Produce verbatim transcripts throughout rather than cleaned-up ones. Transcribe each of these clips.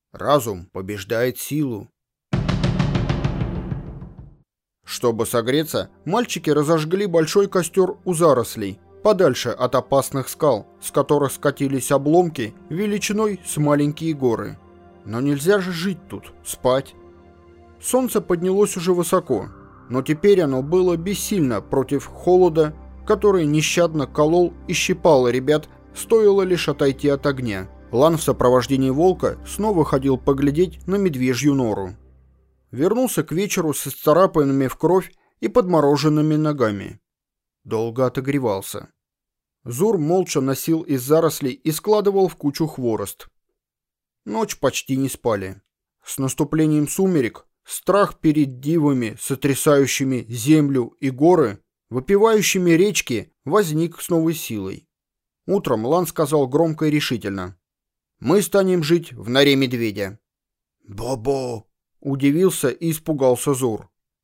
Разум побеждает силу. Чтобы согреться, мальчики разожгли большой костер у зарослей, подальше от опасных скал, с которых скатились обломки величиной с маленькие горы. Но нельзя же жить тут, спать. Солнце поднялось уже высоко, но теперь оно было бессильно против холода, который нещадно колол и щипал ребят, стоило лишь отойти от огня. Лан в сопровождении волка снова ходил поглядеть на медвежью нору. Вернулся к вечеру с исцарапанными в кровь и подмороженными ногами. Долго отогревался. Зур молча носил из зарослей и складывал в кучу хворост. Ночь почти не спали. С наступлением сумерек страх перед дивами, сотрясающими землю и горы, выпивающими речки, возник с новой силой. Утром Лан сказал громко и решительно: «Мы станем жить в норе медведя». «Бо-бо!» — удивился и испугался Зур.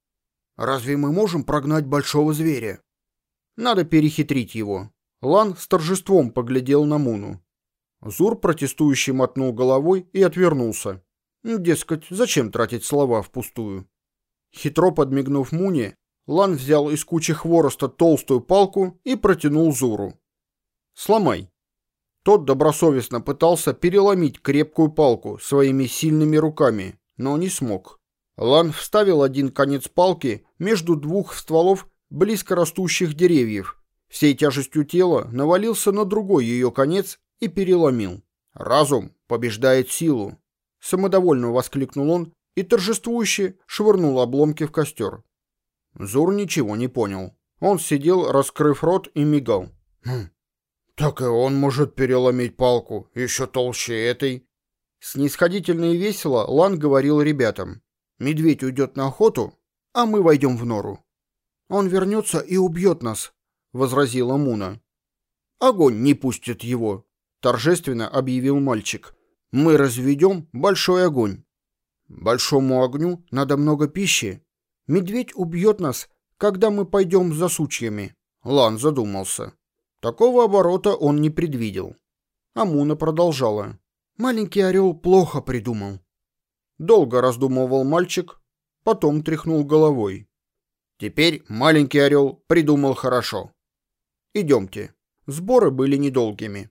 «Разве мы можем прогнать большого зверя?» «Надо перехитрить его». Лан с торжеством поглядел на Муну. Зур протестующе мотнул головой и отвернулся. Дескать, зачем тратить слова впустую? Хитро подмигнув Муне, Лан взял из кучи хвороста толстую палку и протянул Зуру. «Сломай». Тот добросовестно пытался переломить крепкую палку своими сильными руками, но не смог. Лан вставил один конец палки между двух стволов близко растущих деревьев, всей тяжестью тела навалился на другой ее конец и переломил. «Разум побеждает силу», — самодовольно воскликнул он и торжествующе швырнул обломки в костер. Зур ничего не понял. Он сидел, раскрыв рот, и мигал. «Хм, так и он может переломить палку, еще толще этой». Снисходительно и весело Лан говорил ребятам: «Медведь уйдет на охоту, а мы войдем в нору». «Он вернется и убьет нас», — возразила Муна. «Огонь не пустит его», — торжественно объявил мальчик. «Мы разведем большой огонь. Большому огню надо много пищи. Медведь убьет нас, когда мы пойдем за сучьями». Лан задумался. Такого оборота он не предвидел. А Муна продолжала: «Маленький орел плохо придумал». Долго раздумывал мальчик, потом тряхнул головой. «Теперь маленький орел придумал хорошо. Идемте». Сборы были недолгими.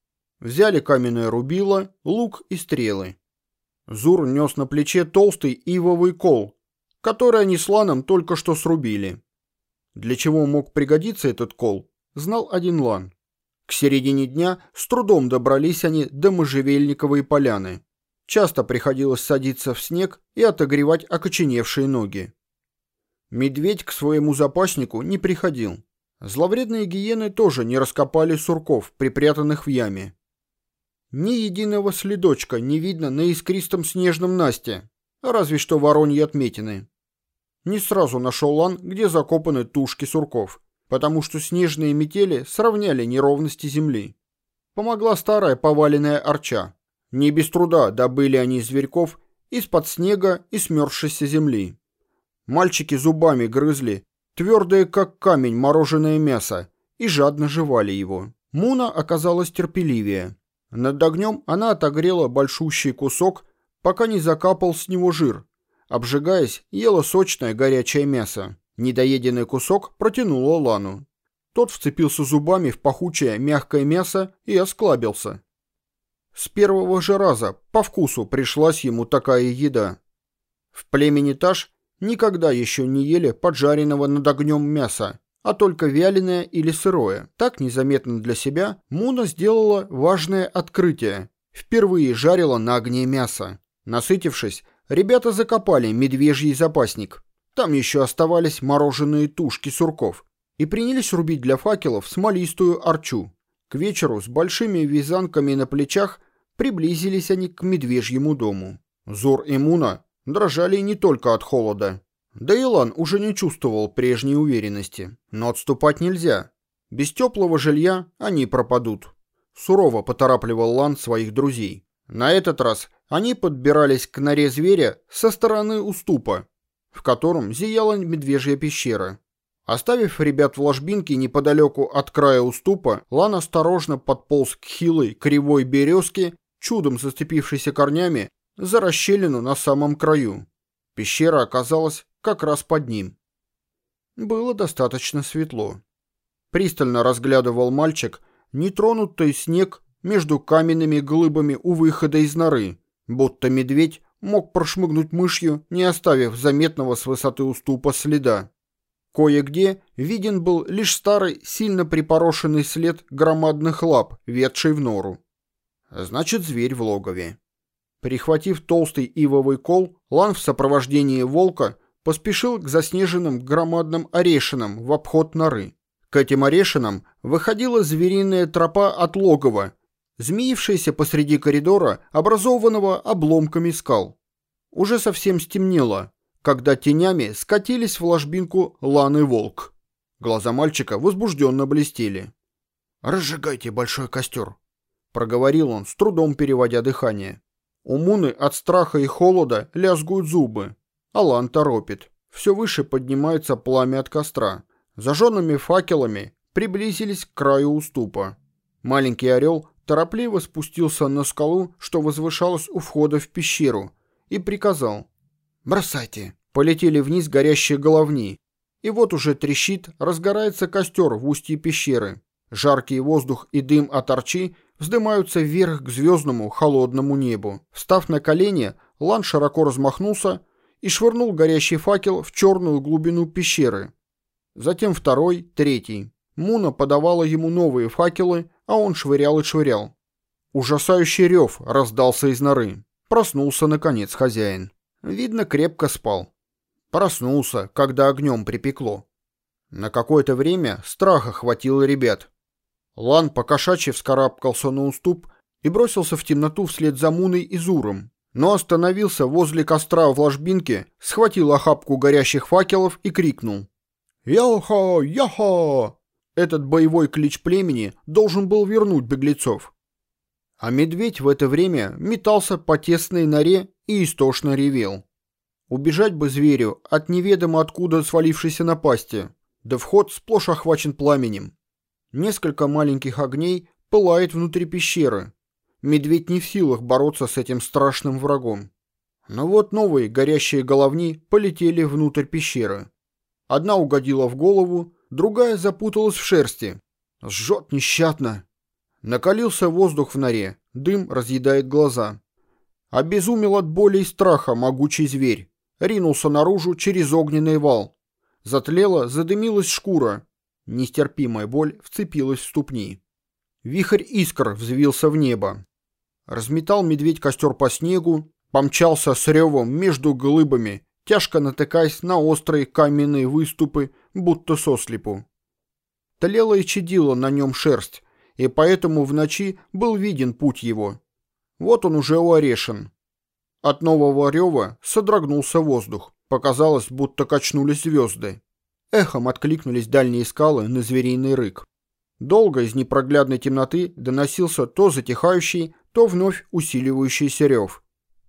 Взяли каменное рубило, лук и стрелы. Зур нес на плече толстый ивовый кол, который они с Ланом только что срубили. Для чего мог пригодиться этот кол, знал один Лан. К середине дня с трудом добрались они до можжевельниковой поляны. Часто приходилось садиться в снег и отогревать окоченевшие ноги. Медведь к своему запаснику не приходил. Зловредные гиены тоже не раскопали сурков, припрятанных в яме. Ни единого следочка не видно на искристом снежном насте, разве что вороньи отметины. Не сразу нашел Лан, где закопаны тушки сурков, потому что снежные метели сравняли неровности земли. Помогла старая поваленная арча. Не без труда добыли они зверьков из-под снега и смерзшейся земли. Мальчики зубами грызли твердое, как камень, мороженое мясо и жадно жевали его. Муна оказалась терпеливее. Над огнем она отогрела большущий кусок, пока не закапал с него жир. Обжигаясь, ела сочное горячее мясо. Недоеденный кусок протянула Лану. Тот вцепился зубами в пахучее мягкое мясо и осклабился. С первого же раза по вкусу пришлась ему такая еда. В племени Таш никогда еще не ели поджаренного над огнем мяса, а только вяленое или сырое. Так незаметно для себя Муна сделала важное открытие. Впервые жарила на огне мясо. Насытившись, ребята закопали медвежий запасник. Там еще оставались мороженые тушки сурков. И принялись рубить для факелов смолистую арчу. К вечеру с большими вязанками на плечах приблизились они к медвежьему дому. Зур и Муна дрожали не только от холода. Да и Лан уже не чувствовал прежней уверенности. Но отступать нельзя. Без теплого жилья они пропадут. Сурово поторапливал Лан своих друзей. На этот раз они подбирались к норе зверя со стороны уступа, в котором зияла медвежья пещера. Оставив ребят в ложбинке неподалеку от края уступа, Лан осторожно подполз к хилой кривой березке, чудом зацепившейся корнями за расщелину на самом краю. Пещера оказалась как раз под ним. Было достаточно светло. Пристально разглядывал мальчик нетронутый снег между каменными глыбами у выхода из норы, будто медведь мог прошмыгнуть мышью, не оставив заметного с высоты уступа следа. Кое-где виден был лишь старый, сильно припорошенный след громадных лап, ведший в нору. Значит, зверь в логове. Прихватив толстый ивовый кол, Лан в сопровождении волка поспешил к заснеженным громадным орешинам в обход норы. К этим орешинам выходила звериная тропа от логова, змеившаяся посреди коридора, образованного обломками скал. Уже совсем стемнело, когда тенями скатились в ложбинку Лан и волк. Глаза мальчика возбужденно блестели. «Разжигайте большой костер», — проговорил он, с трудом переводя дыхание. У Муны от страха и холода лязгуют зубы, а Лан торопит. Все выше поднимается пламя от костра. Зажженными факелами приблизились к краю уступа. Маленький орел торопливо спустился на скалу, что возвышалась у входа в пещеру, и приказал: «Бросайте!» Полетели вниз горящие головни. И вот уже трещит, разгорается костер в устье пещеры. Жаркий воздух и дым от арчи вздымаются вверх к звездному холодному небу. Встав на колени, Лан широко размахнулся и швырнул горящий факел в черную глубину пещеры. Затем второй, третий. Муна подавала ему новые факелы, а он швырял и швырял. Ужасающий рев раздался из норы. Проснулся, наконец, хозяин. Видно, крепко спал. Проснулся, когда огнем припекло. На какое-то время страх охватил ребят. Лан покошачьи вскарабкался на уступ и бросился в темноту вслед за Муной и Зуром, но остановился возле костра в ложбинке, схватил охапку горящих факелов и крикнул: «Яхо! Яхо!» Этот боевой клич племени должен был вернуть беглецов. А медведь в это время метался по тесной норе и истошно ревел. Убежать бы зверю от неведомо откуда свалившейся напасти, да вход сплошь охвачен пламенем. Несколько маленьких огней пылает внутри пещеры. Медведь не в силах бороться с этим страшным врагом. Но вот новые горящие головни полетели внутрь пещеры. Одна угодила в голову, другая запуталась в шерсти. Жжет нещадно. Накалился воздух в норе, дым разъедает глаза. Обезумел от боли и страха могучий зверь. Ринулся наружу через огненный вал. Затлела, задымилась шкура. Нестерпимая боль вцепилась в ступни. Вихрь искр взвился в небо. Разметал медведь костер по снегу, помчался с ревом между глыбами, тяжко натыкаясь на острые каменные выступы, будто сослепу. Тлела и чадила на нем шерсть, и поэтому в ночи был виден путь его. Вот он уже у орешин. От нового рева содрогнулся воздух. Показалось, будто качнулись звезды. Эхом откликнулись дальние скалы на звериный рык. Долго из непроглядной темноты доносился то затихающий, то вновь усиливающийся рев.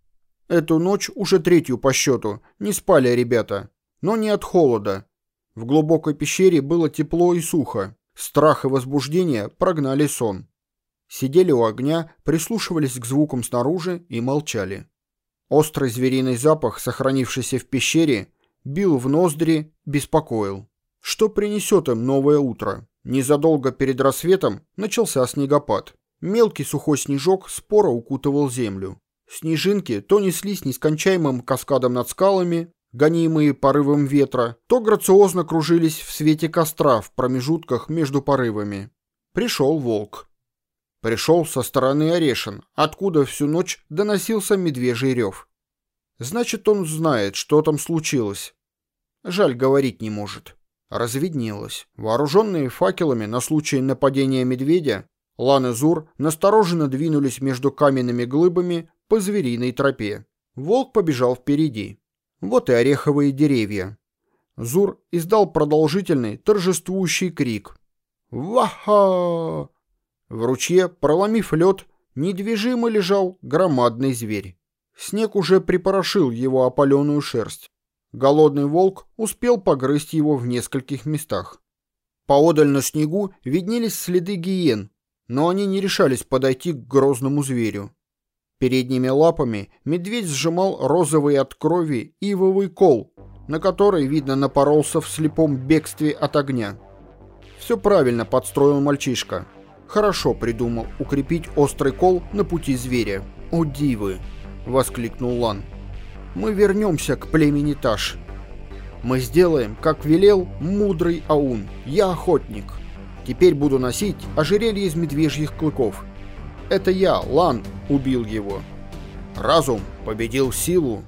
Эту ночь, уже третью по счету, не спали ребята, но не от холода. В глубокой пещере было тепло и сухо. Страх и возбуждение прогнали сон. Сидели у огня, прислушивались к звукам снаружи и молчали. Острый звериный запах, сохранившийся в пещере, бил в ноздри, беспокоил. Что принесет им новое утро? Незадолго перед рассветом начался снегопад. Мелкий сухой снежок споро укутывал землю. Снежинки то неслись нескончаемым каскадом над скалами, гонимые порывом ветра, то грациозно кружились в свете костра в промежутках между порывами. Пришел волк. Пришел со стороны орешин, откуда всю ночь доносился медвежий рев. Значит, он знает, что там случилось. Жаль, говорить не может. Разведнелось. Вооруженные факелами на случай нападения медведя, Лан и Зур настороженно двинулись между каменными глыбами по звериной тропе. Волк побежал впереди. Вот и ореховые деревья. Зур издал продолжительный торжествующий крик. «Ва-ха!» В ручье, проломив лед, недвижимо лежал громадный зверь. Снег уже припорошил его опаленную шерсть. Голодный волк успел погрызть его в нескольких местах. Поодаль на снегу виднелись следы гиен, но они не решались подойти к грозному зверю. Передними лапами медведь сжимал розовый от крови ивовый кол, на который, видно, напоролся в слепом бегстве от огня. Все правильно подстроил мальчишка. Хорошо придумал укрепить острый кол на пути зверя. «О, дивы!» — воскликнул Лан. «Мы вернемся к племени Таш. Мы сделаем, как велел мудрый Аун. Я охотник. Теперь буду носить ожерелье из медвежьих клыков. Это я, Лан, убил его. Разум победил силу,